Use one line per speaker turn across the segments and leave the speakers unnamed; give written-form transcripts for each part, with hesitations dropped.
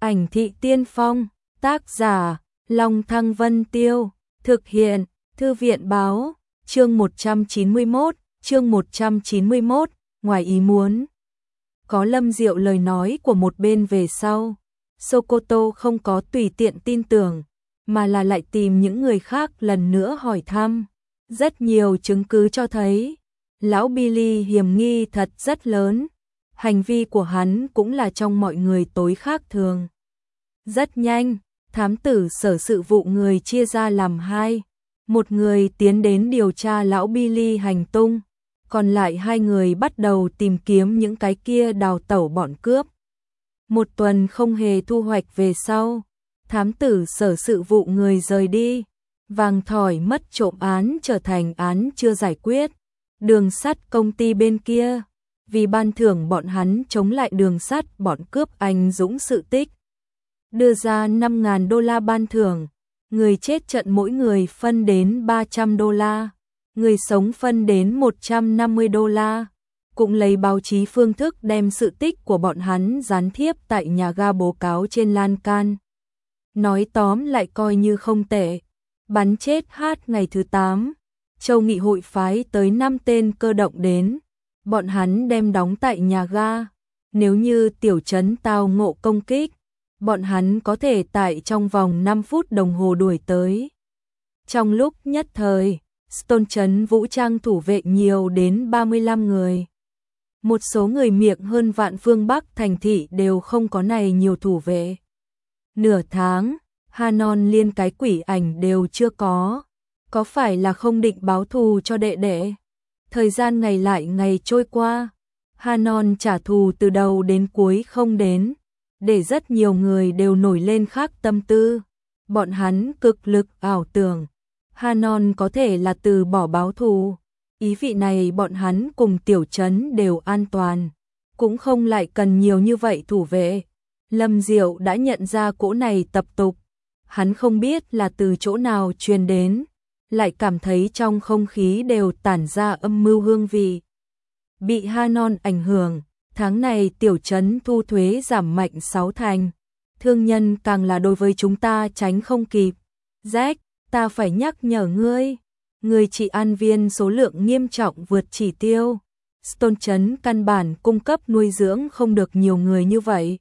Ảnh thị tiên phong, tác giả, Long Thăng Vân Tiêu, thực hiện, Thư viện báo, chương 191, ngoài ý muốn. Có Lâm Diệu lời nói của một bên về sau, Sokoto không có tùy tiện tin tưởng, mà là lại tìm những người khác lần nữa hỏi thăm. Rất nhiều chứng cứ cho thấy, lão Billy hiểm nghi thật rất lớn, hành vi của hắn cũng là trong mọi người tối khác thường. Rất nhanh, thám tử sở sự vụ người chia ra làm hai, một người tiến đến điều tra lão Billy hành tung, còn lại hai người bắt đầu tìm kiếm những cái kia đào tẩu bọn cướp. Một tuần không hề thu hoạch về sau, thám tử sở sự vụ người rời đi, vàng thỏi mất trộm án trở thành án chưa giải quyết. Đường sắt công ty bên kia, vì ban thưởng bọn hắn chống lại đường sắt bọn cướp anh dũng sự tích, đưa ra 5.000 đô la ban thưởng, người chết trận mỗi người phân đến 300 đô la, người sống phân đến 150 đô la, cũng lấy báo chí phương thức đem sự tích của bọn hắn gián tiếp tại nhà ga bố cáo trên lan can. Nói tóm lại coi như không tệ. Bắn chết hát ngày thứ 8, Châu Nghị hội phái tới 5 tên cơ động đến, bọn hắn đem đóng tại nhà ga, nếu như tiểu trấn tao ngộ công kích, bọn hắn có thể tại trong vòng 5 phút đồng hồ đuổi tới. Trong lúc nhất thời, Stone trấn vũ trang thủ vệ nhiều đến 35 người. Một số người miệng hơn vạn phương Bắc thành thị đều không có này nhiều thủ vệ. Nửa tháng, Hanon liên cái quỷ ảnh đều chưa có phải là không định báo thù cho đệ đệ? Thời gian ngày lại ngày trôi qua, Hanon trả thù từ đầu đến cuối không đến, để rất nhiều người đều nổi lên khác tâm tư. Bọn hắn cực lực ảo tưởng, Hanon có thể là từ bỏ báo thù, ý vị này bọn hắn cùng tiểu trấn đều an toàn, cũng không lại cần nhiều như vậy thủ vệ. Lâm Diệu đã nhận ra cỗ này tập tục, hắn không biết là từ chỗ nào truyền đến, lại cảm thấy trong không khí đều tản ra âm mưu hương vị. Bị Hanon ảnh hưởng, tháng này tiểu trấn thu thuế giảm mạnh 6 thành, thương nhân càng là đối với chúng ta tránh không kịp. Jack, ta phải nhắc nhở ngươi, người trị an viên số lượng nghiêm trọng vượt chỉ tiêu. Stone trấn căn bản cung cấp nuôi dưỡng không được nhiều người như vậy.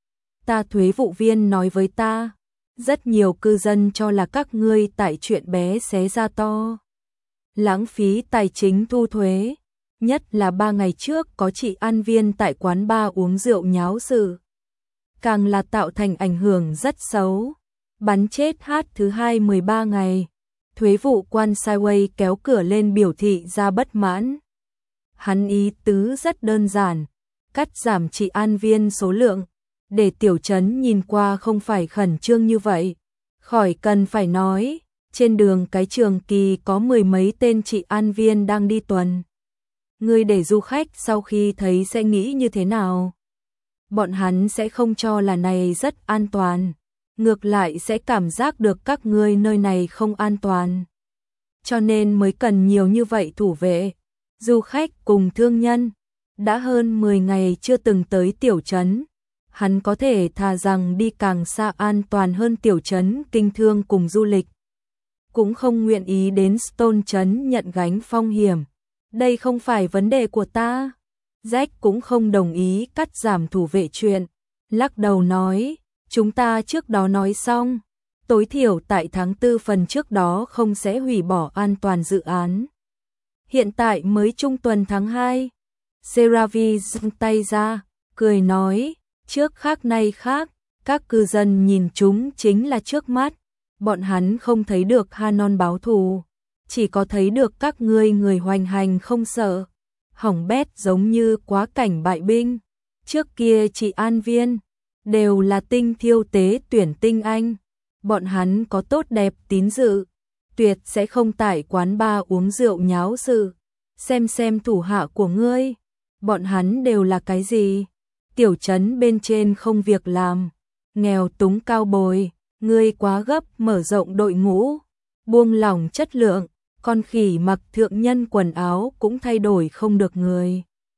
Ta thuế vụ viên nói với ta, rất nhiều cư dân cho là các ngươi tại chuyện bé xé ra to, lãng phí tài chính thu thuế, nhất là 3 ngày trước có chị an viên tại quán bar uống rượu nháo sự, càng là tạo thành ảnh hưởng rất xấu. Bắn chết hát thứ 2 13 ngày, thuế vụ quan Sideway kéo cửa lên biểu thị ra bất mãn. Hắn ý tứ rất đơn giản, cắt giảm chị an viên số lượng, để tiểu trấn nhìn qua không phải khẩn trương như vậy. Khỏi cần phải nói, trên đường cái trường Kỳ có 10 mấy tên chị an viên đang đi tuần. Ngươi để du khách sau khi thấy sẽ nghĩ như thế nào? Bọn hắn sẽ không cho là này rất an toàn, ngược lại sẽ cảm giác được các ngươi nơi này không an toàn. Cho nên mới cần nhiều như vậy thủ vệ. Du khách cùng thương nhân đã hơn 10 ngày chưa từng tới tiểu trấn, hắn có thể thà rằng đi càng xa an toàn hơn tiểu trấn kinh thương cùng du lịch, cũng không nguyện ý đến Stone trấn nhận gánh phong hiểm. Đây không phải vấn đề của ta. Jack cũng không đồng ý cắt giảm thủ vệ chuyện, lắc đầu nói, chúng ta trước đó nói xong, tối thiểu tại tháng 4 phần trước đó không sẽ hủy bỏ an toàn dự án. Hiện tại mới trung tuần tháng 2. Seravi giương tay ra, cười nói, trước khác nay khác, các cư dân nhìn chúng chính là trước mắt, bọn hắn không thấy được Hanon báo thù, chỉ có thấy được các ngươi người hoành hành không sợ, hỏng bét giống như quá cảnh bại binh. Trước kia chị an viên đều là tinh thiêu tế tuyển tinh anh, bọn hắn có tốt đẹp tín dự, tuyệt sẽ không tại quán bar uống rượu nháo sự. Xem thủ hạ của ngươi, bọn hắn đều là cái gì? Tiểu trấn bên trên không việc làm, nghèo túng cao bồi, ngươi quá gấp mở rộng đội ngũ, buông lỏng chất lượng, con khỉ mặc thượng nhân quần áo cũng thay đổi không được người.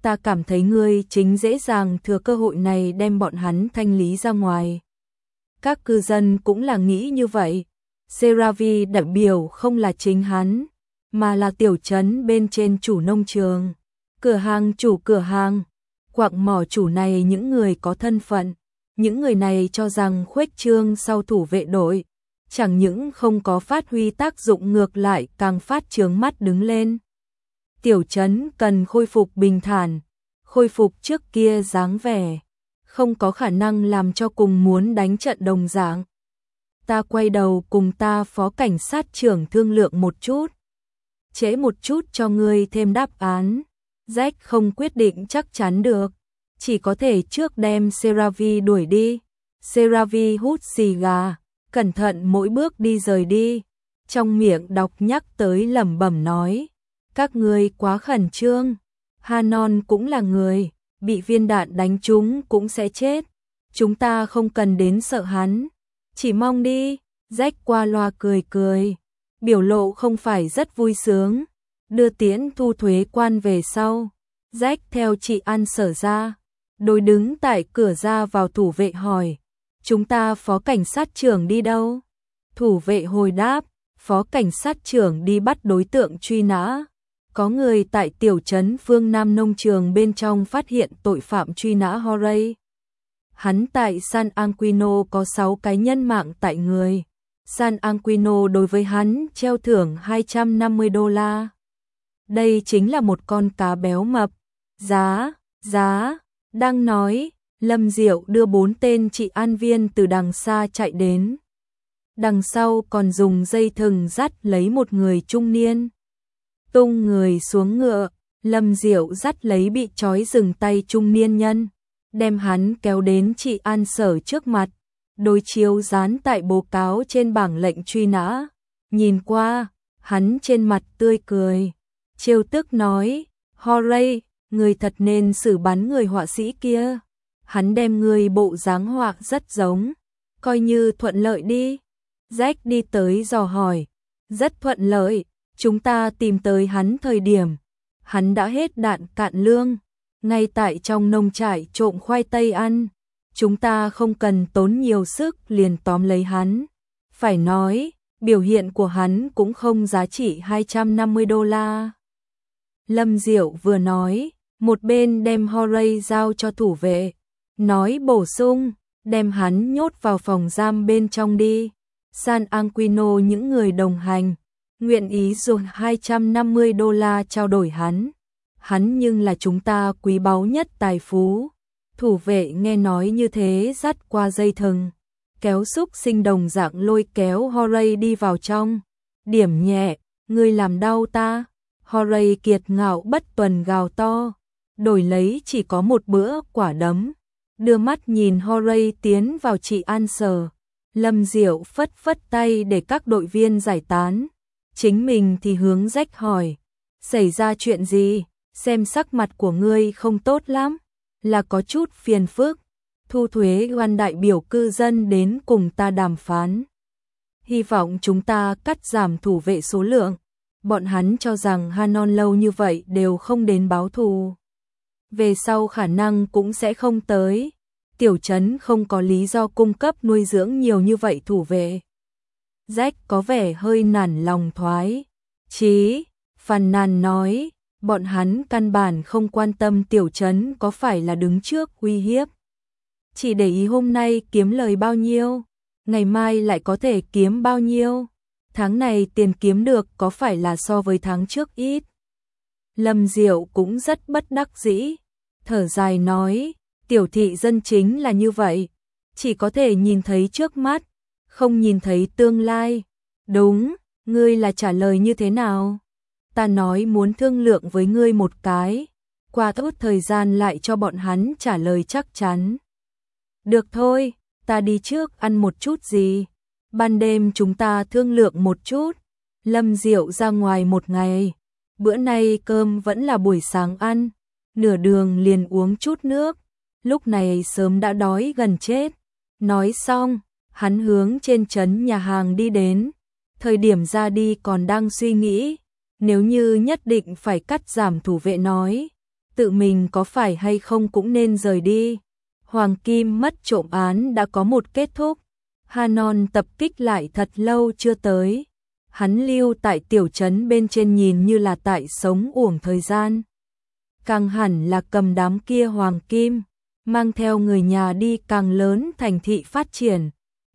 ta cảm thấy ngươi chính dễ dàng thừa cơ hội này đem bọn hắn thanh lý ra ngoài. Các cư dân cũng là nghĩ như vậy. Seravi đại biểu không là chính hắn, mà là tiểu trấn bên trên chủ nông trường, cửa hàng chủ cửa hàng, quặng mỏ chủ này, những người có thân phận. Những người này cho rằng khuếch trương sau thủ vệ đội, chẳng những không có phát huy tác dụng, ngược lại càng phát trướng mắt đứng lên. Tiểu trấn cần khôi phục bình thản, khôi phục trước kia dáng vẻ, không có khả năng làm cho cùng muốn đánh trận đồng dạng. Ta quay đầu cùng ta phó cảnh sát trưởng thương lượng một chút. Trễ một chút cho ngươi thêm đáp án. Jack không quyết định chắc chắn được, chỉ có thể trước đem Seravi đuổi đi. Seravi hút xì gà, cẩn thận mỗi bước đi rời đi, trong miệng đọc nhắc tới lẩm bẩm nói, các ngươi quá khẩn trương, Hanon cũng là người, bị viên đạn đánh trúng cũng sẽ chết, chúng ta không cần đến sợ hắn, chỉ mong đi. Jack qua loa cười cười, biểu lộ không phải rất vui sướng. Đưa tiễn thu thuế quan về sau, Jack theo chị An Sở ra, đối đứng tại cửa ra vào thủ vệ hỏi, chúng ta phó cảnh sát trưởng đi đâu? Thủ vệ hồi đáp, phó cảnh sát trưởng đi bắt đối tượng truy nã. Có người tại tiểu trấn phương Nam nông trường bên trong phát hiện tội phạm truy nã Horay. Hắn tại San Aquino có 6 cái nhân mạng tại người. San Aquino đối với hắn treo thưởng $250. Đây chính là một con cá béo mập. Giá, đang nói, Lâm Diệu đưa 4 tên trị an viên từ đằng xa chạy đến. Đằng sau còn dùng dây thừng dắt lấy một người trung niên. Tung người xuống ngựa, Lâm Diệu dắt lấy bị trói dừng tay trung niên nhân, đem hắn kéo đến trị an sở trước mặt, đối chiếu dán tại báo cáo trên bảng lệnh truy nã. Nhìn qua, hắn trên mặt tươi cười, trêu tức nói, Horay, người thật nên xử bắn người họa sĩ kia. Hắn đem người bộ dáng họa rất giống, coi như thuận lợi đi. Jack đi tới dò hỏi, rất thuận lợi, chúng ta tìm tới hắn thời điểm, hắn đã hết đạn cạn lương, ngay tại trong nông trại trộm khoai tây ăn. Chúng ta không cần tốn nhiều sức liền tóm lấy hắn. Phải nói, biểu hiện của hắn cũng không giá trị $250. Lâm Diệu vừa nói, một bên đem Horay giao cho thủ vệ, nói bổ sung, đem hắn nhốt vào phòng giam bên trong đi. San Aquino những người đồng hành, nguyện ý dùng $250 trao đổi hắn. Hắn nhưng là chúng ta quý báu nhất tài phú. Thủ vệ nghe nói như thế dắt qua dây thừng, kéo xúc sinh đồng dạng lôi kéo Horay đi vào trong. Điểm nhẹ, ngươi làm đau ta. Horay kiệt ngạo bất tuần gào to, đổi lấy chỉ có một bữa quả đấm. Đưa mắt nhìn Horay tiến vào trị an sở, Lâm Diệu phất phất tay để các đội viên giải tán. Chính mình thì hướng Jack hỏi, xảy ra chuyện gì? Xem sắc mặt của ngươi không tốt lắm, là có chút phiền phức. Thu thuế quan đại biểu cư dân đến cùng ta đàm phán. Hy vọng chúng ta cắt giảm thủ vệ số lượng. Bọn hắn cho rằng Hanon lâu như vậy đều không đến báo thù. Về sau khả năng cũng sẽ không tới. Tiểu trấn không có lý do cung cấp nuôi dưỡng nhiều như vậy thủ vệ. Jack có vẻ hơi nản lòng thoái chí, phàn nàn nói, bọn hắn căn bản không quan tâm tiểu trấn có phải là đứng trước uy hiếp. Chỉ để ý hôm nay kiếm lời bao nhiêu, ngày mai lại có thể kiếm bao nhiêu. Tháng này tiền kiếm được có phải là so với tháng trước ít. Lâm Diệu cũng rất bất đắc dĩ, thở dài nói, tiểu thị dân chính là như vậy, chỉ có thể nhìn thấy trước mắt, không nhìn thấy tương lai. Đúng, ngươi là trả lời như thế nào? Ta nói muốn thương lượng với ngươi một cái, qua tốt thời gian lại cho bọn hắn trả lời chắc chắn. Được thôi, ta đi trước ăn một chút gì, ban đêm chúng ta thương lượng một chút. Lâm Diệu ra ngoài một ngày, bữa nay cơm vẫn là buổi sáng ăn, nửa đường liền uống chút nước, lúc này sớm đã đói gần chết. Nói xong, hắn hướng trên trấn nhà hàng đi đến, thời điểm ra đi còn đang suy nghĩ, nếu như nhất định phải cắt giảm thủ vệ nói, tự mình có phải hay không cũng nên rời đi. Hoàng Kim mất trộm án đã có một kết thúc. Hanon tập kích lại thật lâu chưa tới. Hắn lưu tại tiểu trấn bên trên nhìn như là tại sống uổng thời gian. Càng hẳn là cầm đám kia Hoàng Kim, mang theo người nhà đi càng lớn thành thị phát triển.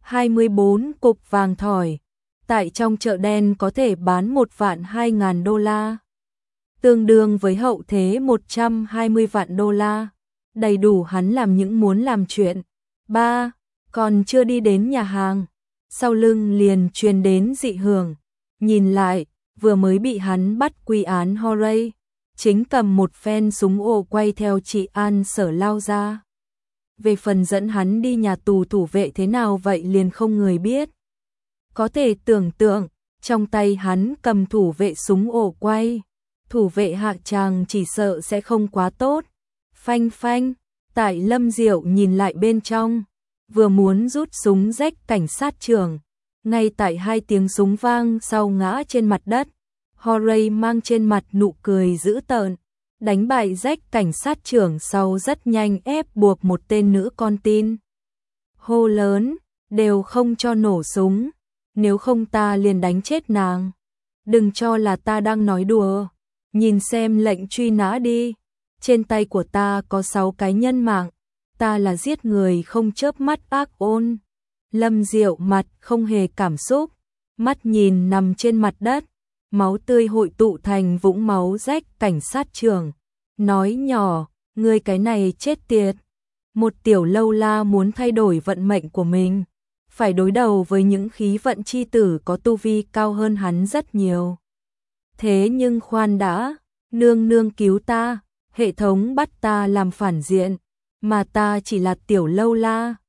24 cục vàng thỏi, tại trong chợ đen có thể bán 1.200.000 đô la. Tương đương với hậu thế 120 vạn đô la. Đầy đủ hắn làm những muốn làm chuyện. 3. Còn chưa đi đến nhà hàng, sau lưng liền truyền đến dị hưởng. Nhìn lại, vừa mới bị hắn bắt quy án Horay, chính cầm một phen súng ổ quay theo chị An Sở lao ra. Về phần dẫn hắn đi nhà tù thủ vệ thế nào vậy liền không người biết. Có thể tưởng tượng, trong tay hắn cầm thủ vệ súng ổ quay, thủ vệ hạ tràng chỉ sợ sẽ không quá tốt. Phanh phanh, tại Lâm Diệu nhìn lại bên trong, vừa muốn rút súng rách cảnh sát trưởng, ngay tại 2 tiếng súng vang sau ngã trên mặt đất. Horay mang trên mặt nụ cười dữ tợn, đánh bại rách cảnh sát trưởng sau rất nhanh ép buộc một tên nữ con tin. Hô lớn, đều không cho nổ súng, nếu không ta liền đánh chết nàng. Đừng cho là ta đang nói đùa, nhìn xem lệnh truy nã đi. Trên tay của ta có 6 cái nhân mạng, ta là giết người không chớp mắt ác ôn. Lâm Diệu mặt không hề cảm xúc, mắt nhìn nằm trên mặt đất, máu tươi hội tụ thành vũng máu rách cảnh sát trưởng. Nói nhỏ, ngươi cái này chết tiệt. Một tiểu lâu la muốn thay đổi vận mệnh của mình, phải đối đầu với những khí vận chi tử có tu vi cao hơn hắn rất nhiều. Thế nhưng khoan đã, nương nương cứu ta, hệ thống bắt ta làm phản diện, mà ta chỉ là tiểu lâu la,